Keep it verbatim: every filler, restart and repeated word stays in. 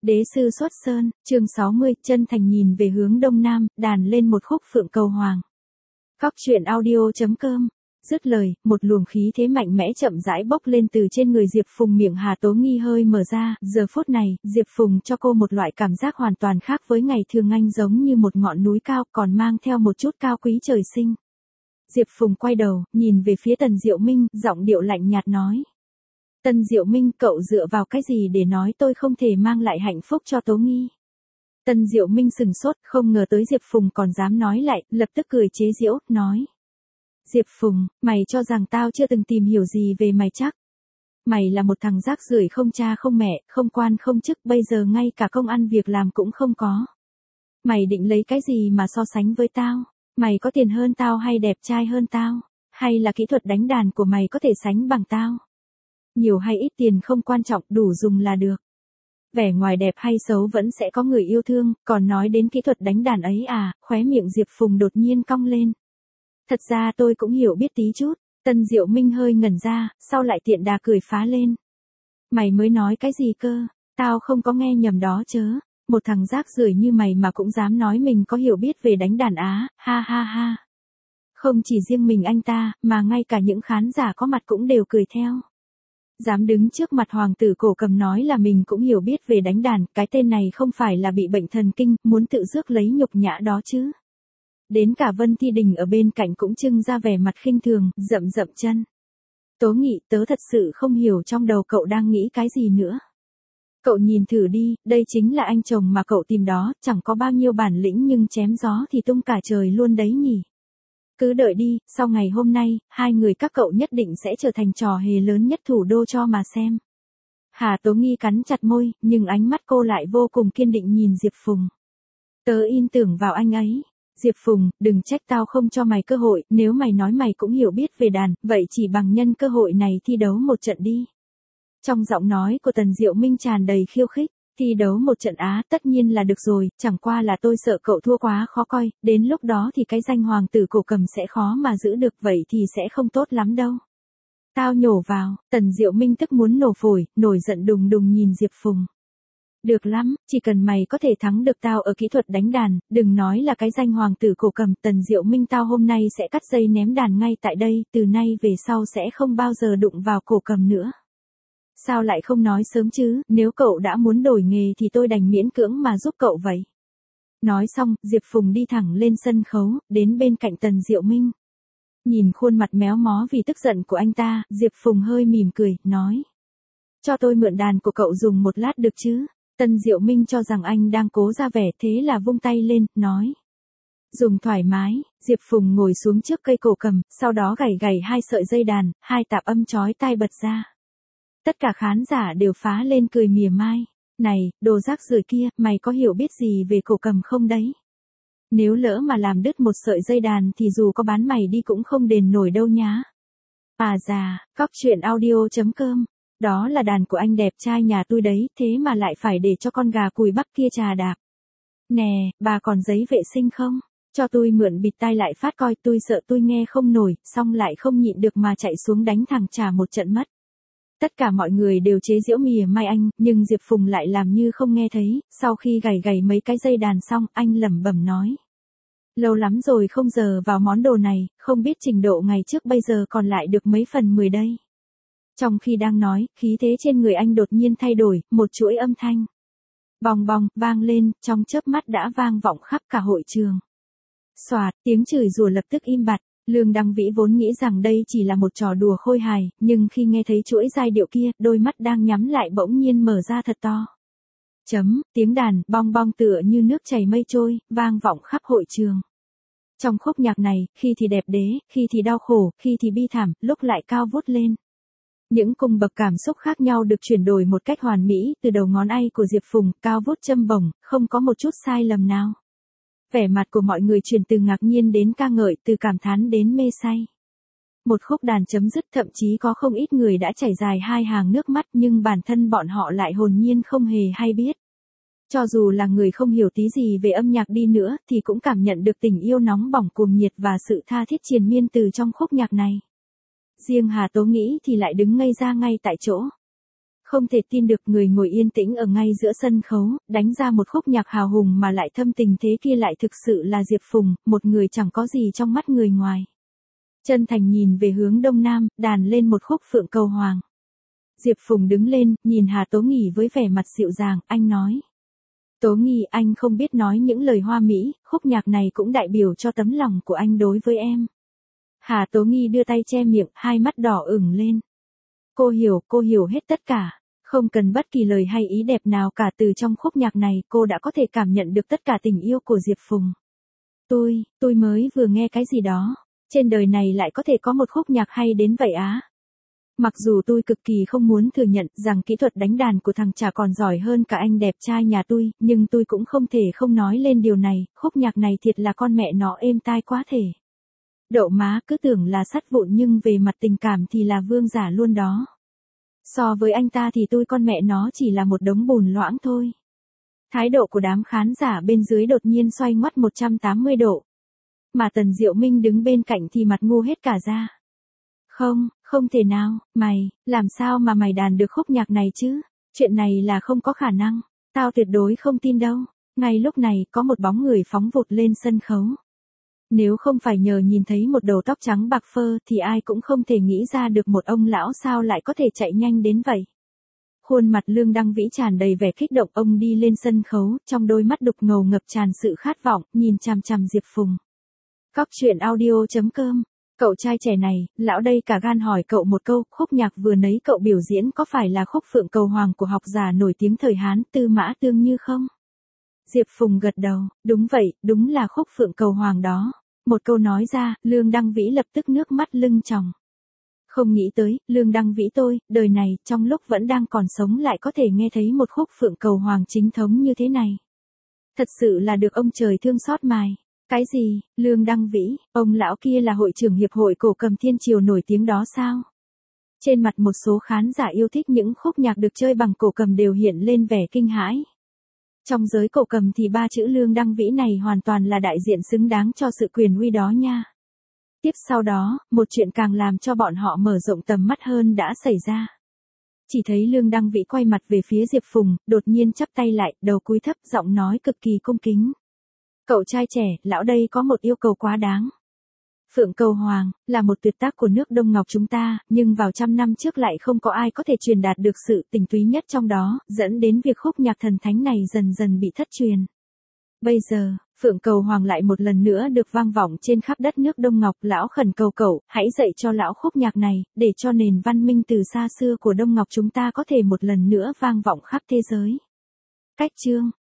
Đế sư xuất sơn, chương sáu mươi, chân thành nhìn về hướng đông nam, đàn lên một khúc phượng cầu hoàng. Cóc truyện audio chấm com. Dứt lời, một luồng khí thế mạnh mẽ chậm rãi bốc lên từ trên người Diệp Phùng, miệng Hà Tố Nghi hơi mở ra, giờ phút này, Diệp Phùng cho cô một loại cảm giác hoàn toàn khác với ngày thường, anh giống như một ngọn núi cao, còn mang theo một chút cao quý trời sinh. Diệp Phùng quay đầu, nhìn về phía Tần Diệu Minh, giọng điệu lạnh nhạt nói. Tần Diệu Minh, cậu dựa vào cái gì để nói tôi không thể mang lại hạnh phúc cho Tố Nghi? Tần Diệu Minh sừng sốt, không ngờ tới Diệp Phùng còn dám nói lại, lập tức cười chế giễu, nói. Diệp Phùng, mày cho rằng tao chưa từng tìm hiểu gì về mày chắc? Mày là một thằng rác rưởi, không cha không mẹ, không quan không chức, bây giờ ngay cả công ăn việc làm cũng không có. Mày định lấy cái gì mà so sánh với tao? Mày có tiền hơn tao hay đẹp trai hơn tao? Hay là kỹ thuật đánh đàn của mày có thể sánh bằng tao? Nhiều hay ít tiền không quan trọng, đủ dùng là được. Vẻ ngoài đẹp hay xấu vẫn sẽ có người yêu thương, còn nói đến kỹ thuật đánh đàn ấy à, khóe miệng Diệp Phùng đột nhiên cong lên. Thật ra tôi cũng hiểu biết tí chút. Tần Diệu Minh hơi ngẩn ra, sau lại tiện đà cười phá lên. Mày mới nói cái gì cơ? Tao không có nghe nhầm đó chớ. Một thằng rác rưởi như mày mà cũng dám nói mình có hiểu biết về đánh đàn á, ha ha ha. Không chỉ riêng mình anh ta, mà ngay cả những khán giả có mặt cũng đều cười theo. Dám đứng trước mặt hoàng tử cổ cầm nói là mình cũng hiểu biết về đánh đàn, cái tên này không phải là bị bệnh thần kinh, muốn tự rước lấy nhục nhã đó chứ. Đến cả Vân Thi Đình ở bên cạnh cũng trưng ra vẻ mặt khinh thường, rậm rậm chân. Tố Nghị, tớ thật sự không hiểu trong đầu cậu đang nghĩ cái gì nữa. Cậu nhìn thử đi, đây chính là anh chồng mà cậu tìm đó, chẳng có bao nhiêu bản lĩnh nhưng chém gió thì tung cả trời luôn đấy nhỉ. Cứ đợi đi, sau ngày hôm nay, hai người các cậu nhất định sẽ trở thành trò hề lớn nhất thủ đô cho mà xem. Hà Tố Nghi cắn chặt môi, nhưng ánh mắt cô lại vô cùng kiên định nhìn Diệp Phùng. Tớ tin tưởng vào anh ấy. Diệp Phùng, đừng trách tao không cho mày cơ hội, nếu mày nói mày cũng hiểu biết về đàn, vậy chỉ bằng nhân cơ hội này thi đấu một trận đi. Trong giọng nói của Tần Diệu Minh tràn đầy khiêu khích, thi đấu một trận á, tất nhiên là được rồi, chẳng qua là tôi sợ cậu thua quá khó coi, đến lúc đó thì cái danh hoàng tử cổ cầm sẽ khó mà giữ được, vậy thì sẽ không tốt lắm đâu. Tao nhổ vào, Tần Diệu Minh tức muốn nổ phổi, nổi giận đùng đùng nhìn Diệp Phùng. Được lắm, chỉ cần mày có thể thắng được tao ở kỹ thuật đánh đàn, đừng nói là cái danh hoàng tử cổ cầm, Tần Diệu Minh tao hôm nay sẽ cắt dây ném đàn ngay tại đây, từ nay về sau sẽ không bao giờ đụng vào cổ cầm nữa. Sao lại không nói sớm chứ, nếu cậu đã muốn đổi nghề thì tôi đành miễn cưỡng mà giúp cậu vậy. Nói xong, Diệp Phùng đi thẳng lên sân khấu, đến bên cạnh Tần Diệu Minh. Nhìn khuôn mặt méo mó vì tức giận của anh ta, Diệp Phùng hơi mỉm cười, nói. Cho tôi mượn đàn của cậu dùng một lát được chứ? Tần Diệu Minh cho rằng anh đang cố ra vẻ, thế là vung tay lên, nói. Dùng thoải mái. Diệp Phùng ngồi xuống trước cây cổ cầm, sau đó gảy gảy hai sợi dây đàn, hai tạp âm chói tai bật ra. Tất cả khán giả đều phá lên cười mỉa mai. Này, đồ rác rưởi kia, mày có hiểu biết gì về cổ cầm không đấy? Nếu lỡ mà làm đứt một sợi dây đàn thì dù có bán mày đi cũng không đền nổi đâu nhá. À già, cóc truyện audio chấm com. Đó là đàn của anh đẹp trai nhà tôi đấy, thế mà lại phải để cho con gà cùi bắp kia trà đạp. Nè, bà còn giấy vệ sinh không? Cho tôi mượn bịt tai lại phát coi, tôi sợ tôi nghe không nổi, xong lại không nhịn được mà chạy xuống đánh thằng trà một trận mất. Tất cả mọi người đều chế giễu mỉa mai anh, nhưng Diệp Phùng lại làm như không nghe thấy, sau khi gảy gảy mấy cái dây đàn xong, anh lẩm bẩm nói. Lâu lắm rồi không giờ vào món đồ này, không biết trình độ ngày trước bây giờ còn lại được mấy phần mười đây. Trong khi đang nói, khí thế trên người anh đột nhiên thay đổi, một chuỗi âm thanh. Bòng bòng, vang lên, trong chớp mắt đã vang vọng khắp cả hội trường. Xoạt, tiếng chửi rủa lập tức im bặt. Lương Đăng Vĩ vốn nghĩ rằng đây chỉ là một trò đùa khôi hài, nhưng khi nghe thấy chuỗi giai điệu kia, đôi mắt đang nhắm lại bỗng nhiên mở ra thật to. Chấm, tiếng đàn, bong bong tựa như nước chảy mây trôi, vang vọng khắp hội trường. Trong khúc nhạc này, khi thì đẹp đế, khi thì đau khổ, khi thì bi thảm, lúc lại cao vút lên. Những cung bậc cảm xúc khác nhau được chuyển đổi một cách hoàn mỹ, từ đầu ngón tay của Diệp Phùng, cao vút châm bổng, không có một chút sai lầm nào. Vẻ mặt của mọi người chuyển từ ngạc nhiên đến ca ngợi, từ cảm thán đến mê say. Một khúc đàn chấm dứt, thậm chí có không ít người đã chảy dài hai hàng nước mắt, nhưng bản thân bọn họ lại hồn nhiên không hề hay biết. Cho dù là người không hiểu tí gì về âm nhạc đi nữa, thì cũng cảm nhận được tình yêu nóng bỏng cuồng nhiệt và sự tha thiết triền miên từ trong khúc nhạc này. Riêng Hà Tố Nghĩ thì lại đứng ngây ra ngay tại chỗ. Không thể tin được người ngồi yên tĩnh ở ngay giữa sân khấu, đánh ra một khúc nhạc hào hùng mà lại thâm tình thế kia lại thực sự là Diệp Phùng, một người chẳng có gì trong mắt người ngoài. Chân thành nhìn về hướng đông nam, đàn lên một khúc Phượng Cầu Hoàng. Diệp Phùng đứng lên, nhìn Hà Tố Nghì với vẻ mặt dịu dàng, anh nói. Tố Nghì, anh không biết nói những lời hoa mỹ, khúc nhạc này cũng đại biểu cho tấm lòng của anh đối với em. Hà Tố Nghì đưa tay che miệng, hai mắt đỏ ửng lên. Cô hiểu, cô hiểu hết tất cả. Không cần bất kỳ lời hay ý đẹp nào cả, từ trong khúc nhạc này cô đã có thể cảm nhận được tất cả tình yêu của Diệp Phùng. Tôi, tôi mới vừa nghe cái gì đó. Trên đời này lại có thể có một khúc nhạc hay đến vậy á. Mặc dù tôi cực kỳ không muốn thừa nhận rằng kỹ thuật đánh đàn của thằng chả còn giỏi hơn cả anh đẹp trai nhà tôi, nhưng tôi cũng không thể không nói lên điều này, khúc nhạc này thiệt là con mẹ nó êm tai quá thể. Đậu má, cứ tưởng là sắt vụn nhưng về mặt tình cảm thì là vương giả luôn đó. So với anh ta thì tôi con mẹ nó chỉ là một đống bùn loãng thôi. Thái độ của đám khán giả bên dưới đột nhiên xoay ngoắt một trăm tám mươi độ. Mà Tần Diệu Minh đứng bên cạnh thì mặt ngu hết cả ra. Không, không thể nào, mày, làm sao mà mày đàn được khúc nhạc này chứ? Chuyện này là không có khả năng, tao tuyệt đối không tin đâu. Ngay lúc này có một bóng người phóng vụt lên sân khấu. Nếu không phải nhờ nhìn thấy một đầu tóc trắng bạc phơ thì ai cũng không thể nghĩ ra được một ông lão sao lại có thể chạy nhanh đến vậy. Khuôn mặt Lương Đăng Vĩ tràn đầy vẻ kích động, ông đi lên sân khấu, trong đôi mắt đục ngầu ngập tràn sự khát vọng, nhìn chằm chằm Diệp Phùng. Cóc truyện audio chấm com. Cậu trai trẻ này, lão đây cả gan hỏi cậu một câu, khúc nhạc vừa nấy cậu biểu diễn có phải là khúc Phượng Cầu Hoàng của học giả nổi tiếng thời Hán Tư Mã Tương Như không? Diệp Phùng gật đầu, đúng vậy, đúng là khúc Phượng Cầu Hoàng đó. Một câu nói ra, Lương Đăng Vĩ lập tức nước mắt lưng tròng. Không nghĩ tới, Lương Đăng Vĩ tôi, đời này, trong lúc vẫn đang còn sống lại có thể nghe thấy một khúc Phượng Cầu Hoàng chính thống như thế này. Thật sự là được ông trời thương xót mài. Cái gì, Lương Đăng Vĩ, ông lão kia là hội trưởng hiệp hội cổ cầm thiên triều nổi tiếng đó sao? Trên mặt một số khán giả yêu thích những khúc nhạc được chơi bằng cổ cầm đều hiện lên vẻ kinh hãi. Trong giới cổ cầm thì ba chữ Lương Đăng Vĩ này hoàn toàn là đại diện xứng đáng cho sự quyền uy đó nha. Tiếp sau đó, một chuyện càng làm cho bọn họ mở rộng tầm mắt hơn đã xảy ra. Chỉ thấy Lương Đăng Vĩ quay mặt về phía Diệp Phùng, đột nhiên chắp tay lại, đầu cúi thấp, giọng nói cực kỳ cung kính. Cậu trai trẻ, lão đây có một yêu cầu quá đáng. Phượng Cầu Hoàng, là một tuyệt tác của nước Đông Ngọc chúng ta, nhưng vào trăm năm trước lại không có ai có thể truyền đạt được sự tinh túy nhất trong đó, dẫn đến việc khúc nhạc thần thánh này dần dần bị thất truyền. Bây giờ, Phượng Cầu Hoàng lại một lần nữa được vang vọng trên khắp đất nước Đông Ngọc, lão khẩn cầu cậu, hãy dạy cho lão khúc nhạc này, để cho nền văn minh từ xa xưa của Đông Ngọc chúng ta có thể một lần nữa vang vọng khắp thế giới. Cách chương